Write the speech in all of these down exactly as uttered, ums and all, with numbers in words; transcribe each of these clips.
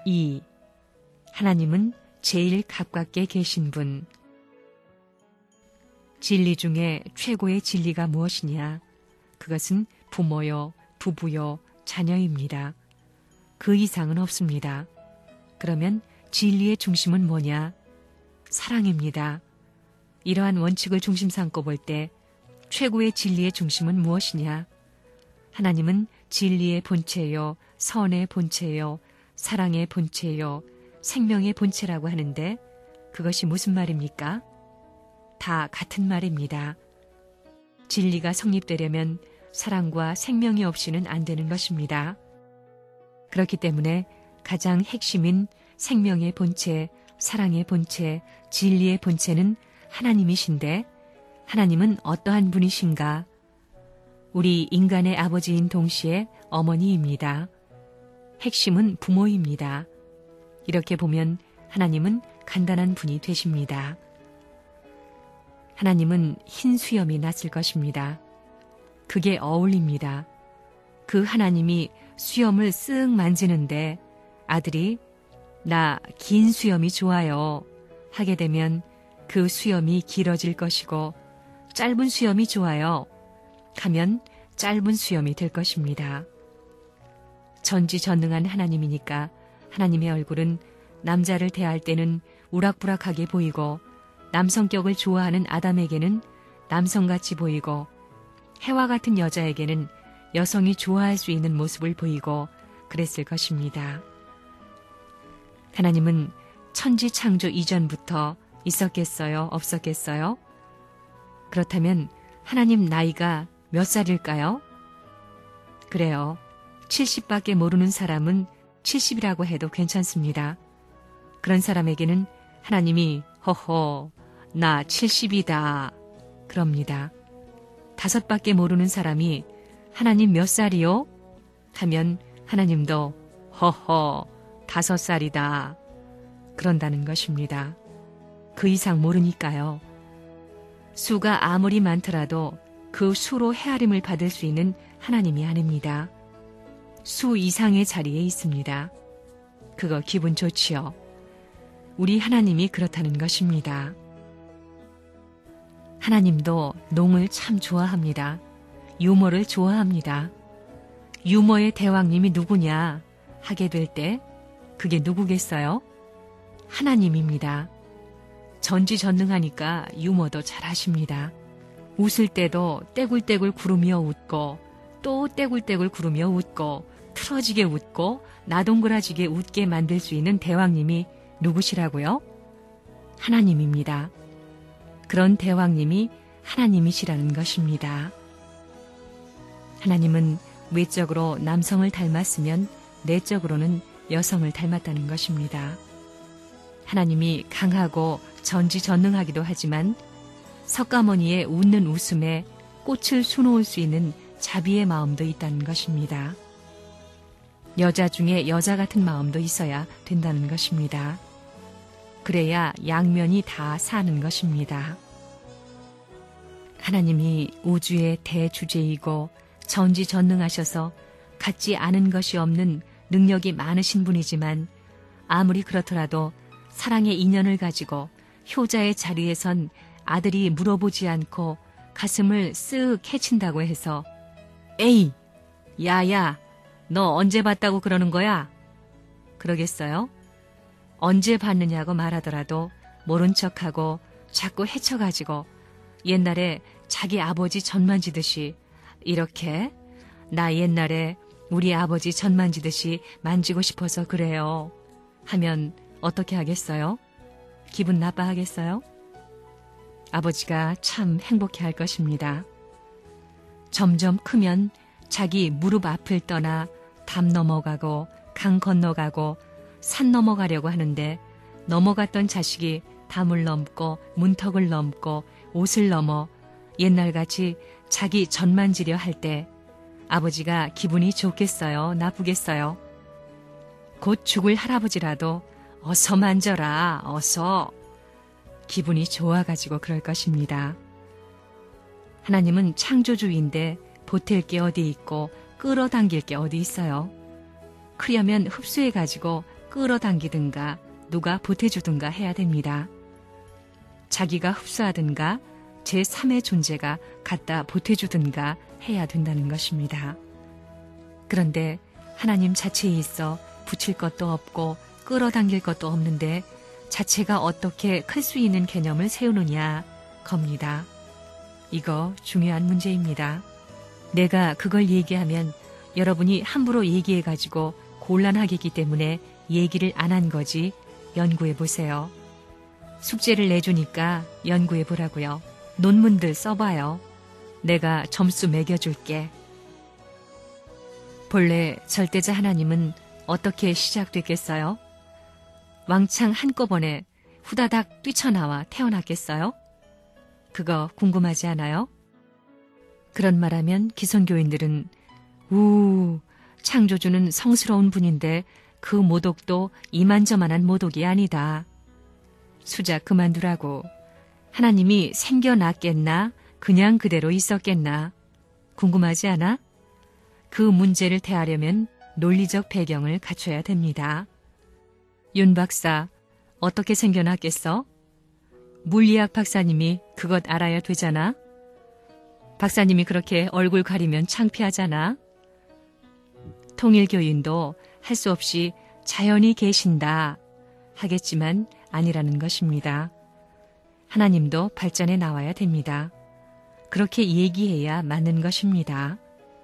이. 하나님은 제일 가깝게 계신 분. 진리 중에 최고의 진리가 무엇이냐? 그것은 부모요, 부부요, 자녀입니다. 그 이상은 없습니다. 그러면 진리의 중심은 뭐냐? 사랑입니다. 이러한 원칙을 중심 삼고 볼 때 최고의 진리의 중심은 무엇이냐? 하나님은 진리의 본체요, 선의 본체요, 사랑의 본체요, 생명의 본체라고 하는데 그것이 무슨 말입니까? 다 같은 말입니다. 진리가 성립되려면 사랑과 생명이 없이는 안 되는 것입니다. 그렇기 때문에 가장 핵심인 생명의 본체, 사랑의 본체, 진리의 본체는 하나님이신데 하나님은 어떠한 분이신가? 우리 인간의 아버지인 동시에 어머니입니다. 핵심은 부모입니다. 이렇게 보면 하나님은 간단한 분이 되십니다. 하나님은 흰 수염이 났을 것입니다. 그게 어울립니다. 그 하나님이 수염을 쓱 만지는데 아들이 나 긴 수염이 좋아요 하게 되면 그 수염이 길어질 것이고 짧은 수염이 좋아요 하면 짧은 수염이 될 것입니다. 전지전능한 하나님이니까 하나님의 얼굴은 남자를 대할 때는 우락부락하게 보이고 남성격을 좋아하는 아담에게는 남성같이 보이고 해와 같은 여자에게는 여성이 좋아할 수 있는 모습을 보이고 그랬을 것입니다. 하나님은 천지 창조 이전부터 있었겠어요? 없었겠어요? 그렇다면 하나님 나이가 몇 살일까요? 그래요. 칠십밖에 모르는 사람은 칠십이라고 해도 괜찮습니다. 그런 사람에게는 하나님이 허허 나 칠십이다 그럽니다. 다섯밖에 모르는 사람이 하나님 몇 살이요? 하면 하나님도 허허 다섯 살이다 그런다는 것입니다. 그 이상 모르니까요. 수가 아무리 많더라도 그 수로 헤아림을 받을 수 있는 하나님이 아닙니다. 수 이상의 자리에 있습니다. 그거 기분 좋지요. 우리 하나님이 그렇다는 것입니다. 하나님도 농을 참 좋아합니다. 유머를 좋아합니다. 유머의 대왕님이 누구냐 하게 될 때 그게 누구겠어요? 하나님입니다. 전지전능하니까 유머도 잘하십니다. 웃을 때도 떼굴떼굴 구르며 웃고 또 떼굴떼굴 구르며 웃고 틀어지게 웃고 나동그라지게 웃게 만들 수 있는 대왕님이 누구시라고요? 하나님입니다. 그런 대왕님이 하나님이시라는 것입니다. 하나님은 외적으로 남성을 닮았으면 내적으로는 여성을 닮았다는 것입니다. 하나님이 강하고 전지전능하기도 하지만 석가모니의 웃는 웃음에 꽃을 수놓을 수 있는 자비의 마음도 있다는 것입니다. 여자 중에 여자 같은 마음도 있어야 된다는 것입니다. 그래야 양면이 다 사는 것입니다. 하나님이 우주의 대주제이고 전지전능하셔서 갖지 않은 것이 없는 능력이 많으신 분이지만 아무리 그렇더라도 사랑의 인연을 가지고 효자의 자리에 선 아들이 물어보지 않고 가슴을 쓱 해친다고 해서 에이, 야야, 너 언제 봤다고 그러는 거야? 그러겠어요? 언제 봤느냐고 말하더라도 모른 척하고 자꾸 헤쳐가지고 옛날에 자기 아버지 전 만지듯이 이렇게 나 옛날에 우리 아버지 전 만지듯이 만지고 싶어서 그래요 하면 어떻게 하겠어요? 기분 나빠하겠어요? 아버지가 참 행복해할 것입니다. 점점 크면 자기 무릎 앞을 떠나 담 넘어가고 강 건너가고 산 넘어가려고 하는데 넘어갔던 자식이 담을 넘고 문턱을 넘고 옷을 넘어 옛날같이 자기 전 만지려 할 때 아버지가 기분이 좋겠어요? 나쁘겠어요? 곧 죽을 할아버지라도 어서 만져라, 어서. 기분이 좋아가지고 그럴 것입니다. 하나님은 창조주인데 보탤 게 어디 있고 끌어당길 게 어디 있어요? 크려면 흡수해가지고 끌어당기든가 누가 보태주든가 해야 됩니다. 자기가 흡수하든가 제삼의 존재가 갖다 보태주든가 해야 된다는 것입니다. 그런데 하나님 자체에 있어 붙일 것도 없고 끌어당길 것도 없는데 자체가 어떻게 클 수 있는 개념을 세우느냐 겁니다. 이거 중요한 문제입니다. 내가 그걸 얘기하면 여러분이 함부로 얘기해가지고 곤란하겠기 때문에 얘기를 안 한 거지 연구해보세요. 숙제를 내주니까 연구해보라고요. 논문들 써봐요. 내가 점수 매겨줄게. 본래 절대자 하나님은 어떻게 시작됐겠어요? 왕창 한꺼번에 후다닥 뛰쳐나와 태어났겠어요? 그거 궁금하지 않아요? 그런 말하면 기성교인들은 우, 창조주는 성스러운 분인데 그 모독도 이만저만한 모독이 아니다. 수작 그만두라고. 하나님이 생겨났겠나? 그냥 그대로 있었겠나? 궁금하지 않아? 그 문제를 대하려면 논리적 배경을 갖춰야 됩니다. 윤 박사, 어떻게 생겨났겠어? 물리학 박사님이 그것 알아야 되잖아? 박사님이 그렇게 얼굴 가리면 창피하잖아? 통일교인도 할 수 없이 자연히 계신다 하겠지만 아니라는 것입니다. 하나님도 발전해 나와야 됩니다. 그렇게 얘기해야 맞는 것입니다.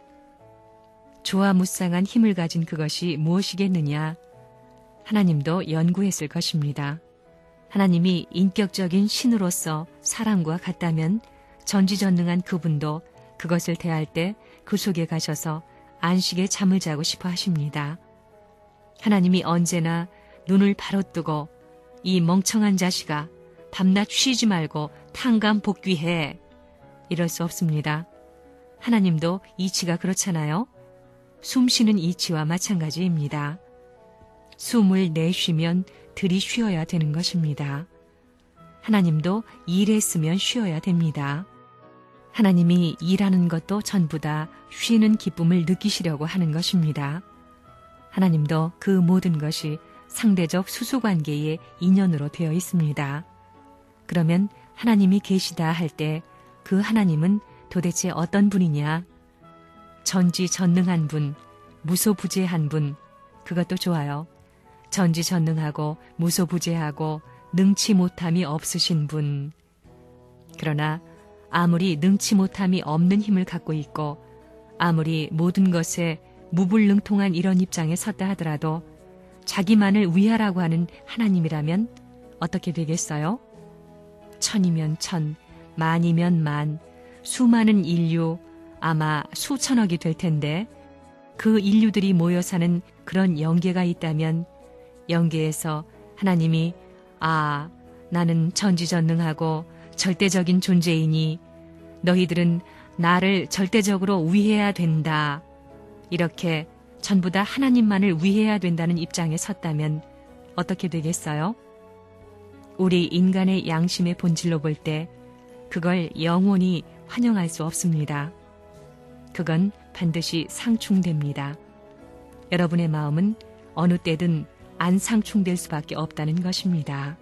조화무쌍한 힘을 가진 그것이 무엇이겠느냐? 하나님도 연구했을 것입니다. 하나님이 인격적인 신으로서 사람과 같다면 전지전능한 그분도 그것을 대할 때 그 속에 가셔서 안식에 잠을 자고 싶어 하십니다. 하나님이 언제나 눈을 바로 뜨고 이 멍청한 자식아 밤낮 쉬지 말고 탕감 복귀해 이럴 수 없습니다. 하나님도 이치가 그렇잖아요. 숨 쉬는 이치와 마찬가지입니다. 숨을 내쉬면 들이 쉬어야 되는 것입니다. 하나님도 일했으면 쉬어야 됩니다. 하나님이 일하는 것도 전부 다 쉬는 기쁨을 느끼시려고 하는 것입니다. 하나님도 그 모든 것이 상대적 수수관계의 인연으로 되어 있습니다. 그러면 하나님이 계시다 할 때 그 하나님은 도대체 어떤 분이냐? 전지전능한 분, 무소부재한 분, 그것도 좋아요. 전지전능하고 무소부재하고 능치 못함이 없으신 분. 그러나 아무리 능치 못함이 없는 힘을 갖고 있고 아무리 모든 것에 무불능통한 이런 입장에 섰다 하더라도 자기만을 위하라고 하는 하나님이라면 어떻게 되겠어요? 천이면 천, 만이면 만, 수많은 인류, 아마 수천억이 될 텐데 그 인류들이 모여 사는 그런 영계가 있다면 영계에서 하나님이 아, 나는 전지전능하고 절대적인 존재이니 너희들은 나를 절대적으로 위해야 된다. 이렇게 전부 다 하나님만을 위해야 된다는 입장에 섰다면 어떻게 되겠어요? 우리 인간의 양심의 본질로 볼 때 그걸 영원히 환영할 수 없습니다. 그건 반드시 상충됩니다. 여러분의 마음은 어느 때든 안 상충될 수밖에 없다는 것입니다.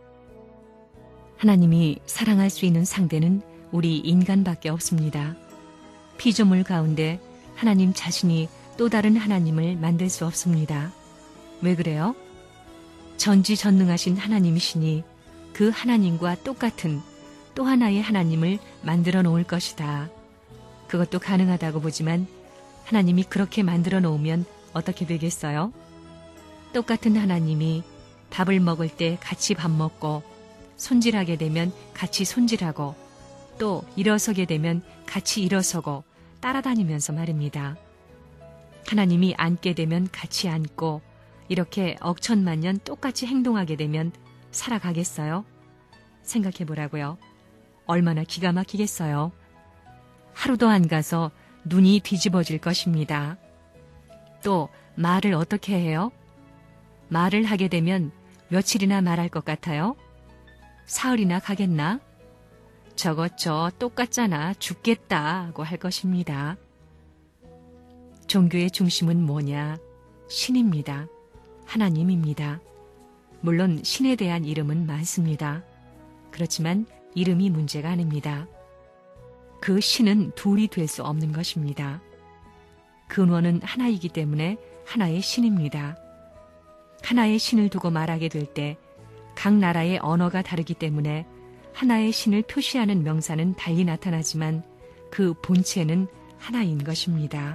하나님이 사랑할 수 있는 상대는 우리 인간밖에 없습니다. 피조물 가운데 하나님 자신이 또 다른 하나님을 만들 수 없습니다. 왜 그래요? 전지전능하신 하나님이시니 그 하나님과 똑같은 또 하나의 하나님을 만들어 놓을 것이다. 그것도 가능하다고 보지만 하나님이 그렇게 만들어 놓으면 어떻게 되겠어요? 똑같은 하나님이 밥을 먹을 때 같이 밥 먹고 손질하게 되면 같이 손질하고 또 일어서게 되면 같이 일어서고 따라다니면서 말입니다. 하나님이 앉게 되면 같이 앉고 이렇게 억천만년 똑같이 행동하게 되면 살아가겠어요? 생각해 보라고요. 얼마나 기가 막히겠어요. 하루도 안 가서 눈이 뒤집어질 것입니다. 또 말을 어떻게 해요? 말을 하게 되면 며칠이나 말할 것 같아요? 사흘이나 가겠나? 저것 저 똑같잖아 죽겠다고 할 것입니다. 종교의 중심은 뭐냐? 신입니다. 하나님입니다. 물론 신에 대한 이름은 많습니다. 그렇지만 이름이 문제가 아닙니다. 그 신은 둘이 될 수 없는 것입니다. 근원은 하나이기 때문에 하나의 신입니다. 하나의 신을 두고 말하게 될 때 각 나라의 언어가 다르기 때문에 하나의 신을 표시하는 명사는 달리 나타나지만 그 본체는 하나인 것입니다.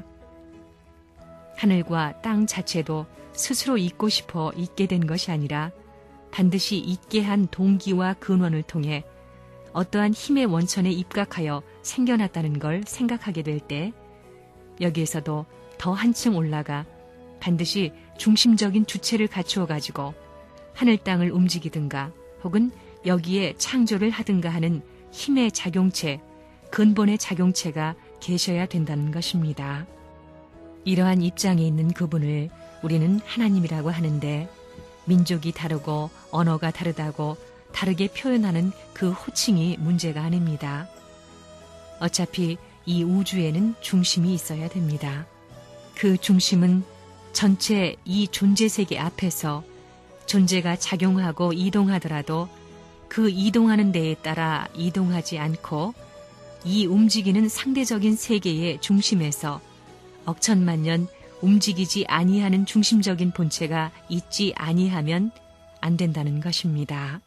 하늘과 땅 자체도 스스로 있고 싶어 있게 된 것이 아니라 반드시 있게 한 동기와 근원을 통해 어떠한 힘의 원천에 입각하여 생겨났다는 걸 생각하게 될 때 여기에서도 더 한층 올라가 반드시 중심적인 주체를 갖추어 가지고 하늘 땅을 움직이든가 혹은 여기에 창조를 하든가 하는 힘의 작용체, 근본의 작용체가 계셔야 된다는 것입니다. 이러한 입장에 있는 그분을 우리는 하나님이라고 하는데 민족이 다르고 언어가 다르다고 다르게 표현하는 그 호칭이 문제가 아닙니다. 어차피 이 우주에는 중심이 있어야 됩니다. 그 중심은 전체 이 존재 세계 앞에서 존재가 작용하고 이동하더라도 그 이동하는 데에 따라 이동하지 않고 이 움직이는 상대적인 세계의 중심에서 억천만년 움직이지 아니하는 중심적인 본체가 있지 아니하면 안 된다는 것입니다.